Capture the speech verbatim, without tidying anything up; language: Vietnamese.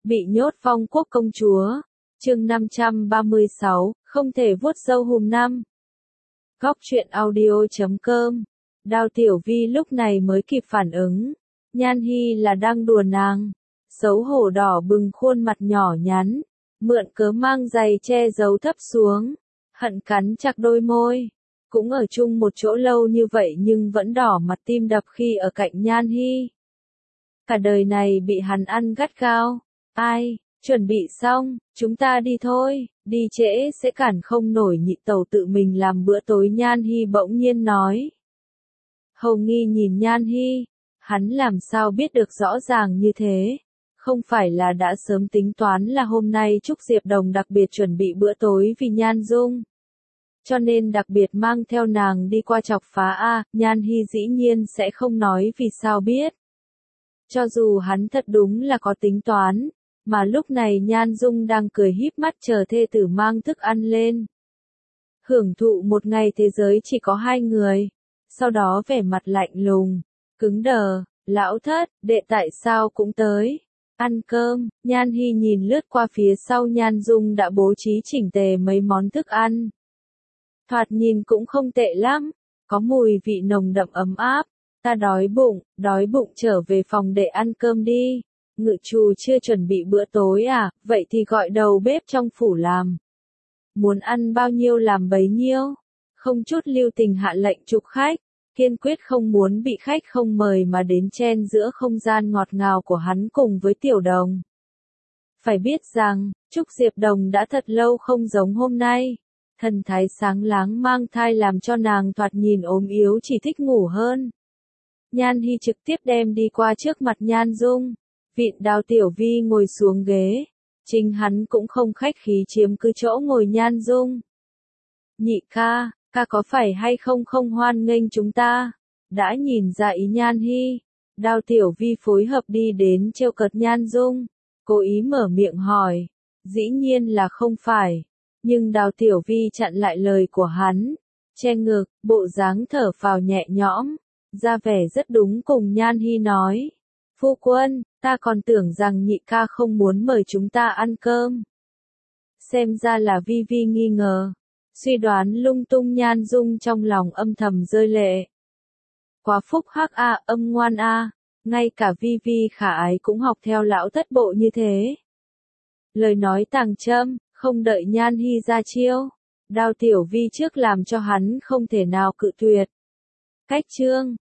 Bị nhốt Phong Quốc công chúa. Chương năm trăm ba mươi sáu, không thể vuốt râu hùm năm. Góc truyện audio chấm com. Đào Tiểu Vi lúc này mới kịp phản ứng. Nhan Hi là đang đùa nàng. Xấu hổ đỏ bừng khuôn mặt nhỏ nhắn. Mượn cớ mang giày che giấu thấp xuống. Hận cắn chặt đôi môi. Cũng ở chung một chỗ lâu như vậy nhưng vẫn đỏ mặt tim đập khi ở cạnh Nhan Hi. Cả đời này bị hắn ăn gắt gao. Ai, chuẩn bị xong, chúng ta đi thôi, đi trễ sẽ cản không nổi nhị tẩu tự mình làm bữa tối. Nhan Hi bỗng nhiên nói. Hầu Nghi nhìn Nhan Hi, hắn làm sao biết được rõ ràng như thế, không phải là đã sớm tính toán là hôm nay Trúc Diệp Đồng đặc biệt chuẩn bị bữa tối vì Nhan Dung. Cho nên đặc biệt mang theo nàng đi qua chọc phá a. Nhan Hi dĩ nhiên sẽ không nói vì sao biết. Cho dù hắn thật đúng là có tính toán, mà lúc này Nhan Dung đang cười híp mắt chờ thê tử mang thức ăn lên. Hưởng thụ một ngày thế giới chỉ có hai người, sau đó vẻ mặt lạnh lùng, cứng đờ, lão thất, đệ tại sao cũng tới. Ăn cơm, Nhan Hi nhìn lướt qua phía sau Nhan Dung đã bố trí chỉnh tề mấy món thức ăn. Thoạt nhìn cũng không tệ lắm, có mùi vị nồng đậm ấm áp. Ta đói bụng, đói bụng trở về phòng để ăn cơm đi. Ngự trù chưa chuẩn bị bữa tối à, vậy thì gọi đầu bếp trong phủ làm. Muốn ăn bao nhiêu làm bấy nhiêu. Không chút lưu tình hạ lệnh chụp khách, kiên quyết không muốn bị khách không mời mà đến chen giữa không gian ngọt ngào của hắn cùng với Tiểu Đồng. Phải biết rằng, Trúc Diệp Đồng đã thật lâu không giống hôm nay. Thần thái sáng láng mang thai làm cho nàng thoạt nhìn ốm yếu chỉ thích ngủ hơn. Nhan Hi trực tiếp đem đi qua trước mặt Nhan Dung, vịn Đào Tiểu Vi ngồi xuống ghế, chính hắn cũng không khách khí chiếm cứ chỗ ngồi Nhan Dung. Nhị ca, ca có phải hay không không hoan nghênh chúng ta? Đã nhìn ra ý Nhan Hi, Đào Tiểu Vi phối hợp đi đến trêu cợt Nhan Dung, cố ý mở miệng hỏi, dĩ nhiên là không phải, nhưng Đào Tiểu Vi chặn lại lời của hắn, che ngực, bộ dáng thở phào nhẹ nhõm. Ra vẻ rất đúng cùng Nhan Hi nói. Phu quân, ta còn tưởng rằng nhị ca không muốn mời chúng ta ăn cơm. Xem ra là Vi Vi nghi ngờ. Suy đoán lung tung. Nhan Dung trong lòng âm thầm rơi lệ. Quá phúc hắc a, âm ngoan a. Ngay cả Vi Vi khả ái cũng học theo lão thất bộ như thế. Lời nói tàng châm, không đợi Nhan Hi ra chiêu. Đào Tiểu Vi trước làm cho hắn không thể nào cự tuyệt. Cách chương